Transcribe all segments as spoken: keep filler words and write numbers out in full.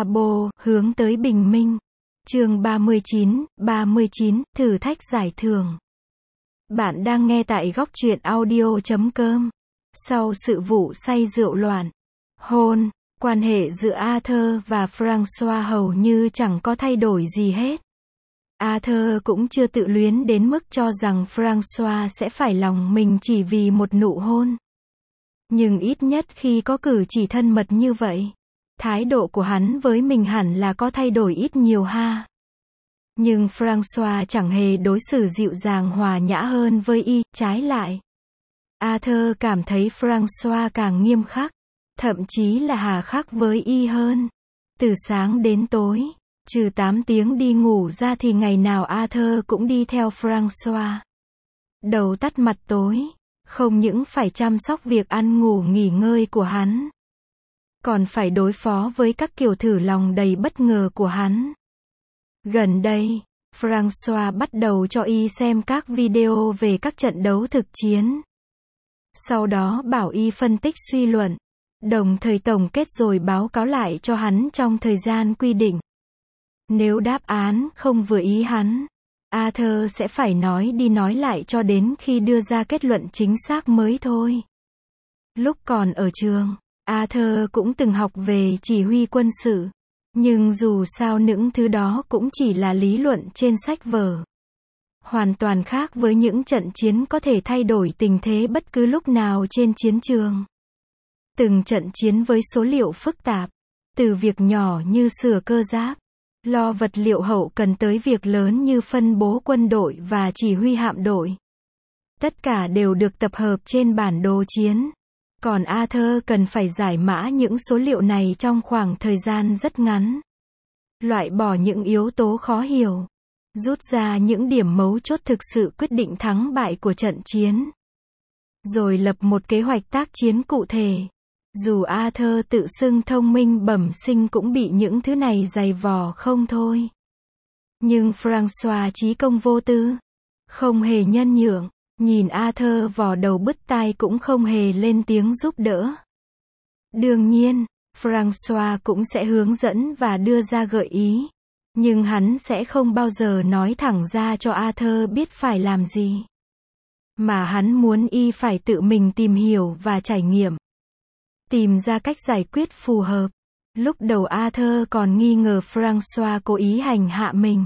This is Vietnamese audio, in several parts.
Abo, hướng tới bình minh. Chương ba mươi chín, ba mươi chín, thử thách giải thưởng. Bạn đang nghe tại góc truyện audio chấm com. Sau sự vụ say rượu loạn, hôn, quan hệ giữa Arthur và Francois hầu như chẳng có thay đổi gì hết. Arthur cũng chưa tự luyến đến mức cho rằng Francois sẽ phải lòng mình chỉ vì một nụ hôn. Nhưng ít nhất khi có cử chỉ thân mật như vậy, thái độ của hắn với mình hẳn là có thay đổi ít nhiều ha. Nhưng Francois chẳng hề đối xử dịu dàng hòa nhã hơn với y, trái lại. Arthur cảm thấy Francois càng nghiêm khắc, thậm chí là hà khắc với y hơn. Từ sáng đến tối, trừ tám tiếng đi ngủ ra thì ngày nào Arthur cũng đi theo Francois. Đầu tắt mặt tối, không những phải chăm sóc việc ăn ngủ nghỉ ngơi của hắn, còn phải đối phó với các kiểu thử lòng đầy bất ngờ của hắn. Gần đây, Francois bắt đầu cho y xem các video về các trận đấu thực chiến. Sau đó bảo y phân tích suy luận, đồng thời tổng kết rồi báo cáo lại cho hắn trong thời gian quy định. Nếu đáp án không vừa ý hắn, Arthur sẽ phải nói đi nói lại cho đến khi đưa ra kết luận chính xác mới thôi. Lúc còn ở trường, Arthur cũng từng học về chỉ huy quân sự. Nhưng dù sao những thứ đó cũng chỉ là lý luận trên sách vở. Hoàn toàn khác với những trận chiến có thể thay đổi tình thế bất cứ lúc nào trên chiến trường. Từng trận chiến với số liệu phức tạp, từ việc nhỏ như sửa cơ giáp, lo vật liệu hậu cần tới việc lớn như phân bố quân đội và chỉ huy hạm đội. Tất cả đều được tập hợp trên bản đồ chiến. Còn Arthur cần phải giải mã những số liệu này trong khoảng thời gian rất ngắn. Loại bỏ những yếu tố khó hiểu. Rút ra những điểm mấu chốt thực sự quyết định thắng bại của trận chiến. Rồi lập một kế hoạch tác chiến cụ thể. Dù Arthur tự xưng thông minh bẩm sinh cũng bị những thứ này dày vò không thôi. Nhưng Francois trí công vô tư, không hề nhân nhượng. Nhìn Arthur vò đầu bứt tai cũng không hề lên tiếng giúp đỡ. Đương nhiên, Francois cũng sẽ hướng dẫn và đưa ra gợi ý. Nhưng hắn sẽ không bao giờ nói thẳng ra cho Arthur biết phải làm gì. Mà hắn muốn y phải tự mình tìm hiểu và trải nghiệm. Tìm ra cách giải quyết phù hợp. Lúc đầu Arthur còn nghi ngờ Francois cố ý hành hạ mình.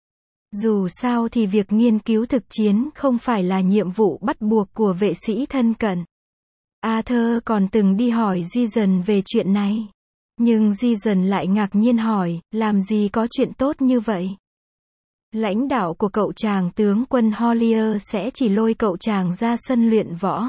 Dù sao thì việc nghiên cứu thực chiến không phải là nhiệm vụ bắt buộc của vệ sĩ thân cận. Arthur còn từng đi hỏi Jason về chuyện này. Nhưng Jason lại ngạc nhiên hỏi, làm gì có chuyện tốt như vậy? Lãnh đạo của cậu chàng tướng quân Hollier sẽ chỉ lôi cậu chàng ra sân luyện võ.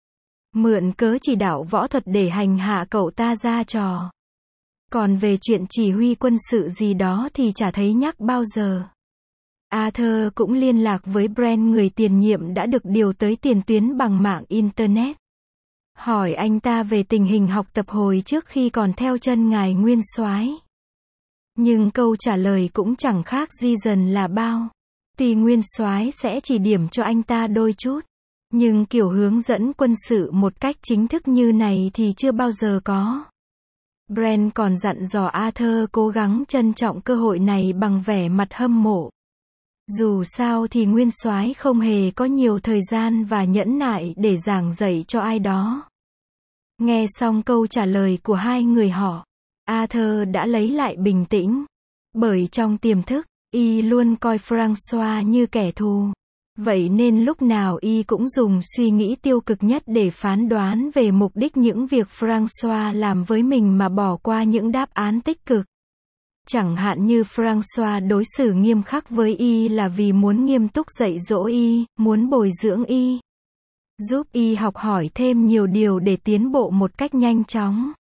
Mượn cớ chỉ đạo võ thuật để hành hạ cậu ta ra trò. Còn về chuyện chỉ huy quân sự gì đó thì chả thấy nhắc bao giờ. Arthur cũng liên lạc với Brent, người tiền nhiệm đã được điều tới tiền tuyến bằng mạng Internet. Hỏi anh ta về tình hình học tập hồi trước khi còn theo chân ngài nguyên soái. Nhưng câu trả lời cũng chẳng khác gì dần là bao. Tuy nguyên soái sẽ chỉ điểm cho anh ta đôi chút, nhưng kiểu hướng dẫn quân sự một cách chính thức như này thì chưa bao giờ có. Brent còn dặn dò Arthur cố gắng trân trọng cơ hội này bằng vẻ mặt hâm mộ. Dù sao thì nguyên soái không hề có nhiều thời gian và nhẫn nại để giảng dạy cho ai đó. Nghe xong câu trả lời của hai người họ, Arthur đã lấy lại bình tĩnh. Bởi trong tiềm thức, y luôn coi Francois như kẻ thù. Vậy nên lúc nào y cũng dùng suy nghĩ tiêu cực nhất để phán đoán về mục đích những việc Francois làm với mình mà bỏ qua những đáp án tích cực. Chẳng hạn như Francois đối xử nghiêm khắc với y là vì muốn nghiêm túc dạy dỗ y, muốn bồi dưỡng y, giúp y học hỏi thêm nhiều điều để tiến bộ một cách nhanh chóng.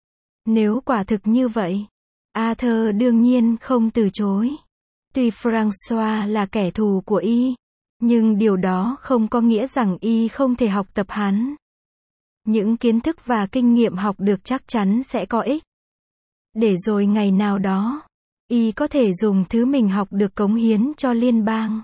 Nếu quả thực như vậy, Arthur đương nhiên không từ chối. Tuy Francois là kẻ thù của y, nhưng điều đó không có nghĩa rằng y không thể học tập hắn. Những kiến thức và kinh nghiệm học được chắc chắn sẽ có ích. Để rồi ngày nào đó, y có thể dùng thứ mình học được cống hiến cho liên bang.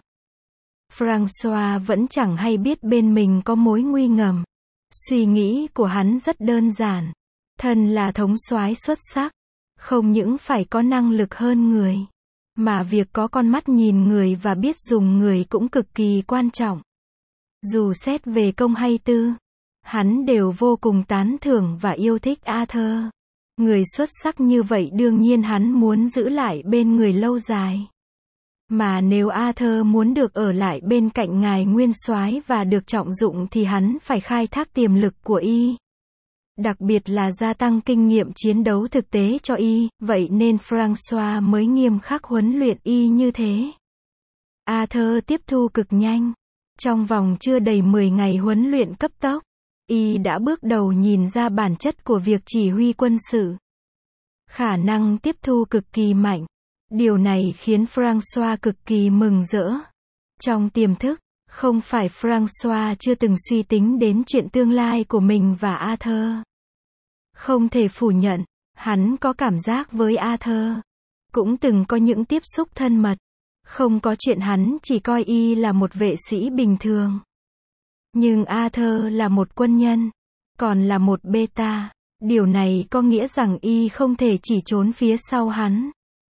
Francois vẫn chẳng hay biết bên mình có mối nguy ngầm. Suy nghĩ của hắn rất đơn giản. Thân là thống soái xuất sắc, Không những phải có năng lực hơn người, mà việc có con mắt nhìn người và biết dùng người cũng cực kỳ quan trọng. Dù xét về công hay tư, hắn đều vô cùng tán thưởng và yêu thích Arthur. Người xuất sắc như vậy đương nhiên hắn muốn giữ lại bên người lâu dài. Mà nếu Arthur muốn được ở lại bên cạnh ngài nguyên soái và được trọng dụng thì hắn phải khai thác tiềm lực của y. Đặc biệt là gia tăng kinh nghiệm chiến đấu thực tế cho y, vậy nên François mới nghiêm khắc huấn luyện y như thế. Arthur tiếp thu cực nhanh. Trong vòng chưa đầy mười ngày huấn luyện cấp tốc, y đã bước đầu nhìn ra bản chất của việc chỉ huy quân sự. Khả năng tiếp thu cực kỳ mạnh. Điều này khiến François cực kỳ mừng rỡ. Trong tiềm thức, không phải François chưa từng suy tính đến chuyện tương lai của mình và Arthur. Không thể phủ nhận, hắn có cảm giác với Arthur. Cũng từng có những tiếp xúc thân mật. Không có chuyện hắn chỉ coi y là một vệ sĩ bình thường. Nhưng Arthur là một quân nhân, còn là một beta. Điều này có nghĩa rằng y không thể chỉ trốn phía sau hắn.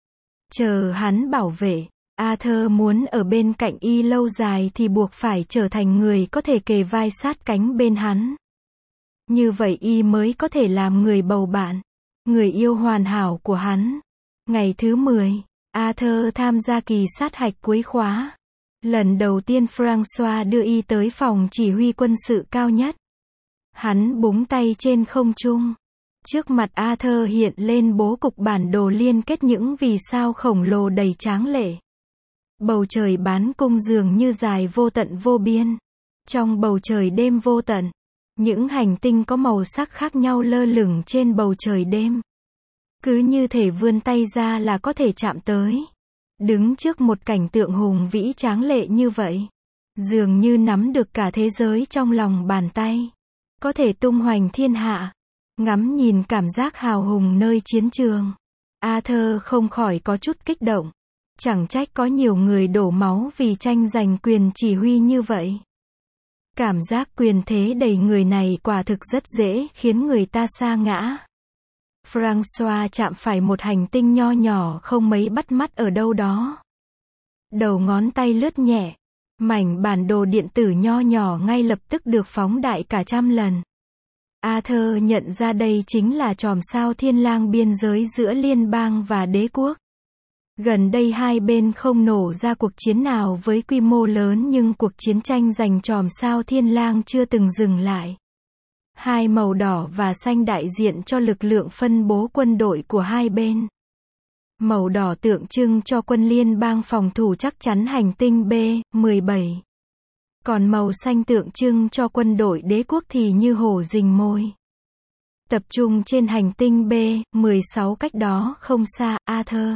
Chờ hắn bảo vệ. Arthur muốn ở bên cạnh y lâu dài thì buộc phải trở thành người có thể kề vai sát cánh bên hắn. Như vậy y mới có thể làm người bầu bạn, người yêu hoàn hảo của hắn. Ngày thứ mười, Arthur tham gia kỳ sát hạch cuối khóa. Lần đầu tiên François đưa y tới phòng chỉ huy quân sự cao nhất. Hắn búng tay trên không trung. Trước mặt Arthur hiện lên bố cục bản đồ liên kết những vì sao khổng lồ đầy tráng lệ. Bầu trời bán cung dường như dài vô tận vô biên. Trong bầu trời đêm vô tận, những hành tinh có màu sắc khác nhau lơ lửng trên bầu trời đêm. Cứ như thể vươn tay ra là có thể chạm tới. Đứng trước một cảnh tượng hùng vĩ tráng lệ như vậy, dường như nắm được cả thế giới trong lòng bàn tay. Có thể tung hoành thiên hạ. Ngắm nhìn cảm giác hào hùng nơi chiến trường, Arthur không khỏi có chút kích động. Chẳng trách có nhiều người đổ máu vì tranh giành quyền chỉ huy như vậy. Cảm giác quyền thế đầy người này quả thực rất dễ khiến người ta sa ngã. François chạm phải một hành tinh nho nhỏ không mấy bắt mắt ở đâu đó. Đầu ngón tay lướt nhẹ, mảnh bản đồ điện tử nho nhỏ ngay lập tức được phóng đại cả trăm lần. Arthur nhận ra đây chính là chòm sao thiên lang biên giới giữa liên bang và đế quốc. Gần đây hai bên không nổ ra cuộc chiến nào với quy mô lớn nhưng cuộc chiến tranh giành chòm sao thiên lang chưa từng dừng lại. Hai màu đỏ và xanh đại diện cho lực lượng phân bố quân đội của hai bên. Màu đỏ tượng trưng cho quân liên bang phòng thủ chắc chắn hành tinh B mười bảy. Còn màu xanh tượng trưng cho quân đội đế quốc thì như hổ rình mồi. Tập trung trên hành tinh B mười sáu cách đó không xa, Arthur.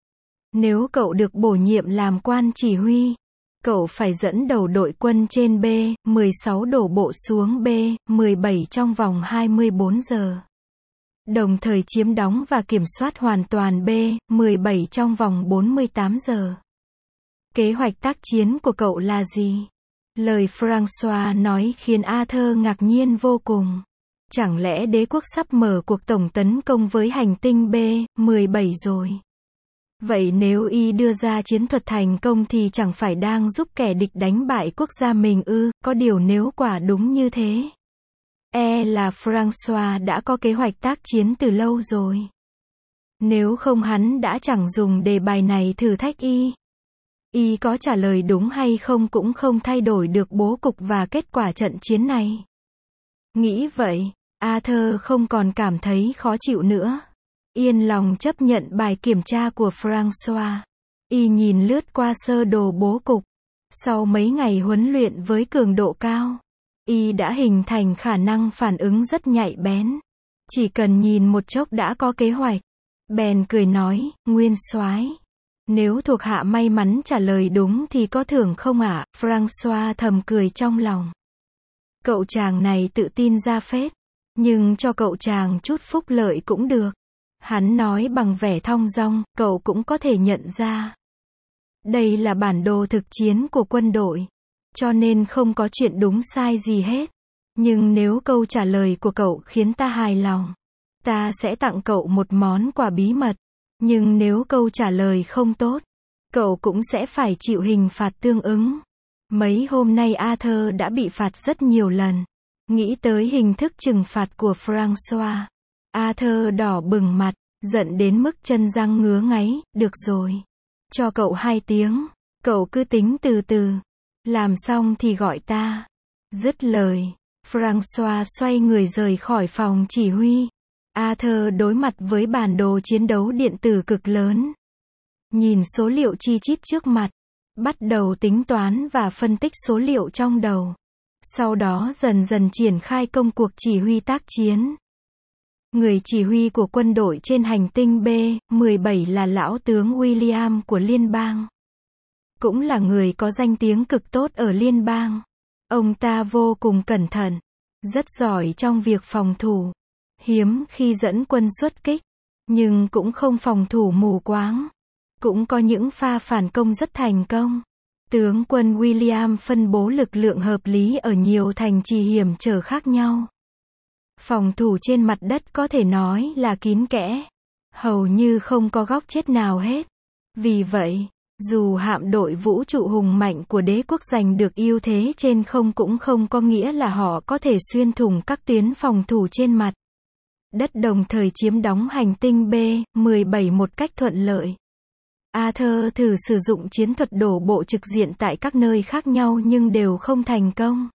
Nếu cậu được bổ nhiệm làm quan chỉ huy, cậu phải dẫn đầu đội quân trên B mười sáu đổ bộ xuống B mười bảy trong vòng hai mươi bốn giờ. Đồng thời chiếm đóng và kiểm soát hoàn toàn B mười bảy trong vòng bốn mươi tám giờ. Kế hoạch tác chiến của cậu là gì? Lời François nói khiến Arthur ngạc nhiên vô cùng. Chẳng lẽ đế quốc sắp mở cuộc tổng tấn công với hành tinh B mười bảy rồi? Vậy nếu y đưa ra chiến thuật thành công thì chẳng phải đang giúp kẻ địch đánh bại quốc gia mình ư? Có điều nếu quả đúng như thế, e là François đã có kế hoạch tác chiến từ lâu rồi. Nếu không hắn đã chẳng dùng đề bài này thử thách y. Y có trả lời đúng hay không cũng không thay đổi được bố cục và kết quả trận chiến này. Nghĩ vậy, Arthur không còn cảm thấy khó chịu nữa. Yên lòng chấp nhận bài kiểm tra của François. Y nhìn lướt qua sơ đồ bố cục. Sau mấy ngày huấn luyện với cường độ cao, y đã hình thành khả năng phản ứng rất nhạy bén. Chỉ cần nhìn một chốc đã có kế hoạch. Bèn cười nói, nguyên soái, nếu thuộc hạ may mắn trả lời đúng thì có thưởng không ạ? À? François thầm cười trong lòng. Cậu chàng này tự tin ra phết. Nhưng cho cậu chàng chút phúc lợi cũng được. Hắn nói bằng vẻ thong dong, cậu cũng có thể nhận ra. Đây là bản đồ thực chiến của quân đội. Cho nên không có chuyện đúng sai gì hết. Nhưng nếu câu trả lời của cậu khiến ta hài lòng, ta sẽ tặng cậu một món quà bí mật. Nhưng nếu câu trả lời không tốt, cậu cũng sẽ phải chịu hình phạt tương ứng. Mấy hôm nay Arthur đã bị phạt rất nhiều lần. Nghĩ tới hình thức trừng phạt của Francois, Arthur đỏ bừng mặt, giận đến mức chân răng ngứa ngáy. Được rồi, cho cậu hai tiếng, cậu cứ tính từ từ. Làm xong thì gọi ta. Dứt lời, Francois xoay người rời khỏi phòng chỉ huy. Arthur đối mặt với bản đồ chiến đấu điện tử cực lớn. Nhìn số liệu chi chít trước mặt, bắt đầu tính toán và phân tích số liệu trong đầu. Sau đó dần dần triển khai công cuộc chỉ huy tác chiến. Người chỉ huy của quân đội trên hành tinh B mười bảy là lão tướng William của liên bang. Cũng là người có danh tiếng cực tốt ở liên bang. Ông ta vô cùng cẩn thận, rất giỏi trong việc phòng thủ. Hiếm khi dẫn quân xuất kích, nhưng cũng không phòng thủ mù quáng. Cũng có những pha phản công rất thành công. Tướng quân William phân bố lực lượng hợp lý ở nhiều thành trì hiểm trở khác nhau. Phòng thủ trên mặt đất có thể nói là kín kẽ. Hầu như không có góc chết nào hết. Vì vậy, dù hạm đội vũ trụ hùng mạnh của đế quốc giành được ưu thế trên không cũng không có nghĩa là họ có thể xuyên thủng các tuyến phòng thủ trên mặt đất đồng thời chiếm đóng hành tinh B mười bảy một cách thuận lợi. Arthur thử sử dụng chiến thuật đổ bộ trực diện tại các nơi khác nhau nhưng đều không thành công.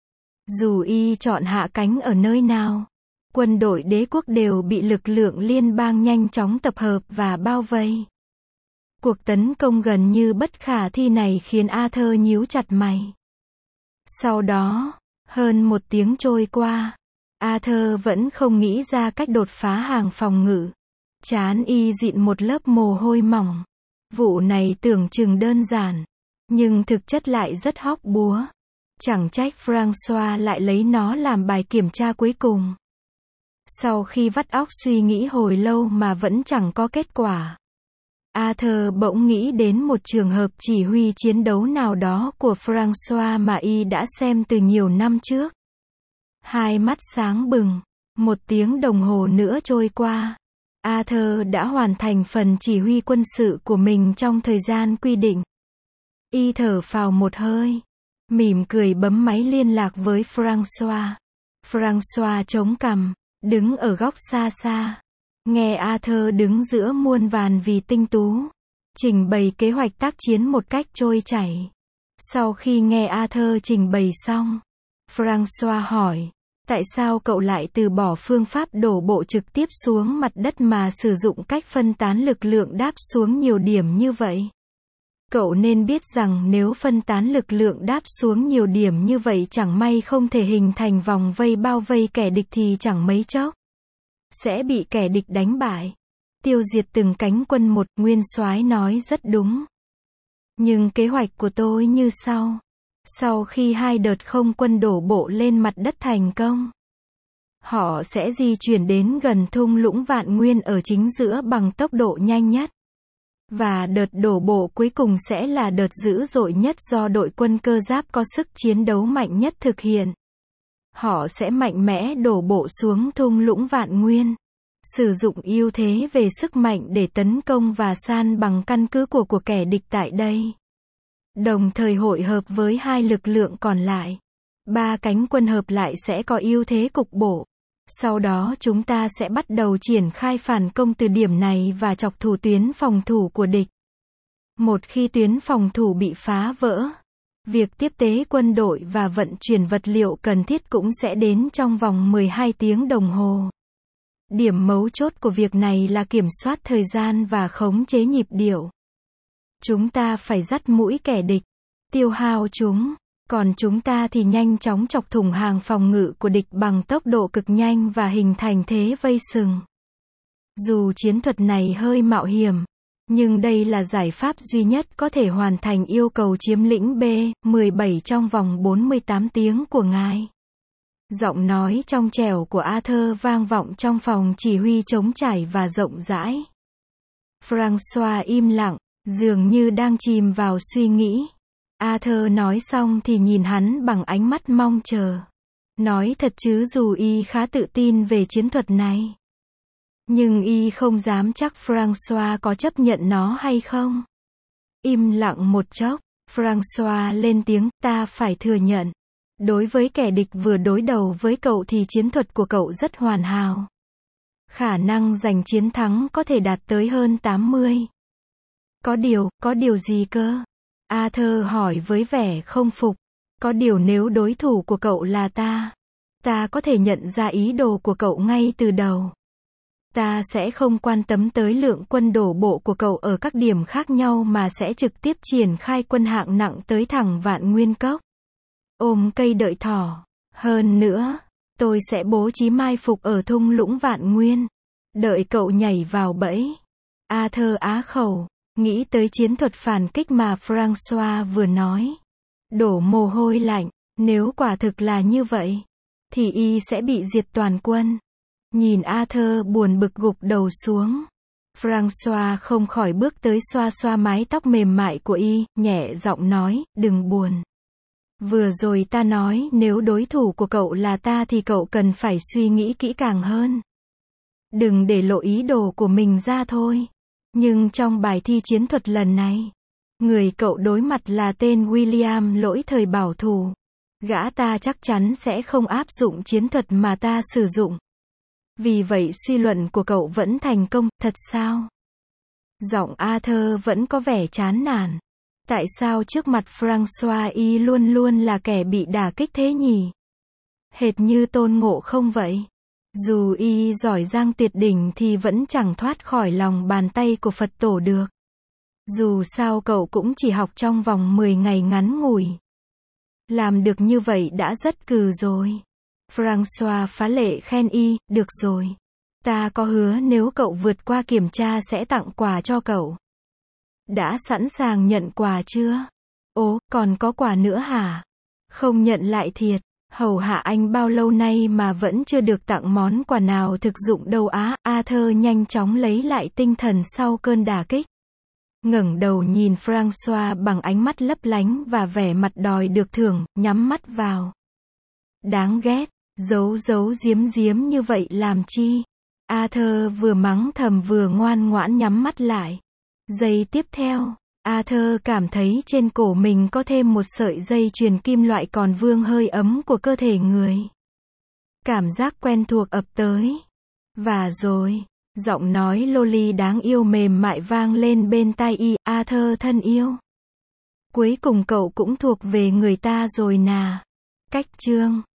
Dù y chọn hạ cánh ở nơi nào, quân đội đế quốc đều bị lực lượng liên bang nhanh chóng tập hợp và bao vây. Cuộc tấn công gần như bất khả thi này khiến Arthur nhíu chặt mày. Sau đó, hơn một tiếng trôi qua, Arthur vẫn không nghĩ ra cách đột phá hàng phòng ngự. Trán y dịn một lớp mồ hôi mỏng. Vụ này tưởng chừng đơn giản, nhưng thực chất lại rất hóc búa. Chẳng trách Francois lại lấy nó làm bài kiểm tra cuối cùng. Sau khi vắt óc suy nghĩ hồi lâu mà vẫn chẳng có kết quả, Arthur bỗng nghĩ đến một trường hợp chỉ huy chiến đấu nào đó của Francois mà y đã xem từ nhiều năm trước. Hai mắt sáng bừng, một tiếng đồng hồ nữa trôi qua. Arthur đã hoàn thành phần chỉ huy quân sự của mình trong thời gian quy định. Y thở phào một hơi, mỉm cười bấm máy liên lạc với Francois. Francois chống cằm, đứng ở góc xa xa. Nghe Arthur đứng giữa muôn vàn vì tinh tú, trình bày kế hoạch tác chiến một cách trôi chảy. Sau khi nghe Arthur trình bày xong, Francois hỏi, tại sao cậu lại từ bỏ phương pháp đổ bộ trực tiếp xuống mặt đất mà sử dụng cách phân tán lực lượng đáp xuống nhiều điểm như vậy? Cậu nên biết rằng nếu phân tán lực lượng đáp xuống nhiều điểm như vậy chẳng may không thể hình thành vòng vây bao vây kẻ địch thì chẳng mấy chốc sẽ bị kẻ địch đánh bại, tiêu diệt từng cánh quân một. Nguyên soái nói rất đúng. Nhưng kế hoạch của tôi như sau. Sau khi hai đợt không quân đổ bộ lên mặt đất thành công, họ sẽ di chuyển đến gần thung lũng Vạn Nguyên ở chính giữa bằng tốc độ nhanh nhất. Và đợt đổ bộ cuối cùng sẽ là đợt dữ dội nhất do đội quân cơ giáp có sức chiến đấu mạnh nhất thực hiện. Họ sẽ mạnh mẽ đổ bộ xuống thung lũng Vạn Nguyên, sử dụng ưu thế về sức mạnh để tấn công và san bằng căn cứ của của kẻ địch tại đây. Đồng thời hội hợp với hai lực lượng còn lại. Ba cánh quân hợp lại sẽ có ưu thế cục bộ. Sau đó chúng ta sẽ bắt đầu triển khai phản công từ điểm này và chọc thủng tuyến phòng thủ của địch. Một khi tuyến phòng thủ bị phá vỡ, việc tiếp tế quân đội và vận chuyển vật liệu cần thiết cũng sẽ đến trong vòng mười hai tiếng đồng hồ. Điểm mấu chốt của việc này là kiểm soát thời gian và khống chế nhịp điệu. Chúng ta phải dắt mũi kẻ địch, tiêu hao chúng, còn chúng ta thì nhanh chóng chọc thủng hàng phòng ngự của địch bằng tốc độ cực nhanh và hình thành thế vây sừng. Dù chiến thuật này hơi mạo hiểm, nhưng đây là giải pháp duy nhất có thể hoàn thành yêu cầu chiếm lĩnh B mười bảy trong vòng bốn mươi tám tiếng của ngài. Giọng nói trong trẻo của Arthur vang vọng trong phòng chỉ huy trống trải và rộng rãi. Francois im lặng, dường như đang chìm vào suy nghĩ. Arthur nói xong thì nhìn hắn bằng ánh mắt mong chờ. Nói thật chứ dù y khá tự tin về chiến thuật này, Nhưng y không dám chắc François có chấp nhận nó hay không. Im lặng một chốc, François lên tiếng, ta phải thừa nhận. Đối với kẻ địch vừa đối đầu với cậu thì chiến thuật của cậu rất hoàn hảo. Khả năng giành chiến thắng có thể đạt tới hơn tám mươi. Có điều, có điều gì cơ? Arthur hỏi với vẻ không phục. Có điều nếu đối thủ của cậu là ta, ta có thể nhận ra ý đồ của cậu ngay từ đầu. Ta sẽ không quan tâm tới lượng quân đổ bộ của cậu ở các điểm khác nhau mà sẽ trực tiếp triển khai quân hạng nặng tới thẳng Vạn Nguyên Cốc. Ôm cây đợi thỏ. Hơn nữa, tôi sẽ bố trí mai phục ở thung lũng Vạn Nguyên. Đợi cậu nhảy vào bẫy. Arthur á khẩu, nghĩ tới chiến thuật phản kích mà François vừa nói. Đổ mồ hôi lạnh, nếu quả thực là như vậy, thì y sẽ bị diệt toàn quân. Nhìn Arthur buồn bực gục đầu xuống. François không khỏi bước tới xoa xoa mái tóc mềm mại của y, nhẹ giọng nói, đừng buồn. Vừa rồi ta nói nếu đối thủ của cậu là ta thì cậu cần phải suy nghĩ kỹ càng hơn. Đừng để lộ ý đồ của mình ra thôi. Nhưng trong bài thi chiến thuật lần này, người cậu đối mặt là tên William lỗi thời bảo thủ. Gã ta chắc chắn sẽ không áp dụng chiến thuật mà ta sử dụng. Vì vậy suy luận của cậu vẫn thành công, thật sao? Giọng Arthur vẫn có vẻ chán nản. Tại sao trước mặt François y luôn luôn là kẻ bị đả kích thế nhỉ? Hệt như Tôn Ngộ Không vậy. Dù y giỏi giang tuyệt đỉnh thì vẫn chẳng thoát khỏi lòng bàn tay của Phật tổ được. Dù sao cậu cũng chỉ học trong vòng mười ngày ngắn ngủi. Làm được như vậy đã rất cừ rồi. François phá lệ khen y, được rồi. Ta có hứa nếu cậu vượt qua kiểm tra sẽ tặng quà cho cậu. Đã sẵn sàng nhận quà chưa? Ố, còn có quà nữa hả? Không nhận lại thiệt. Hầu hạ anh bao lâu nay mà vẫn chưa được tặng món quà nào thực dụng đâu á. Arthur nhanh chóng lấy lại tinh thần sau cơn đả kích. Ngẩng đầu nhìn François bằng ánh mắt lấp lánh và vẻ mặt đòi được thưởng, nhắm mắt vào. Đáng ghét, giấu giấu giếm giếm như vậy làm chi? Arthur vừa mắng thầm vừa ngoan ngoãn nhắm mắt lại. Giây tiếp theo, Arthur cảm thấy trên cổ mình có thêm một sợi dây chuyền kim loại còn vương hơi ấm của cơ thể người. Cảm giác quen thuộc ập tới. Và rồi, giọng nói Loli đáng yêu mềm mại vang lên bên tai y, Arthur thân yêu. Cuối cùng cậu cũng thuộc về người ta rồi nà. Cách chương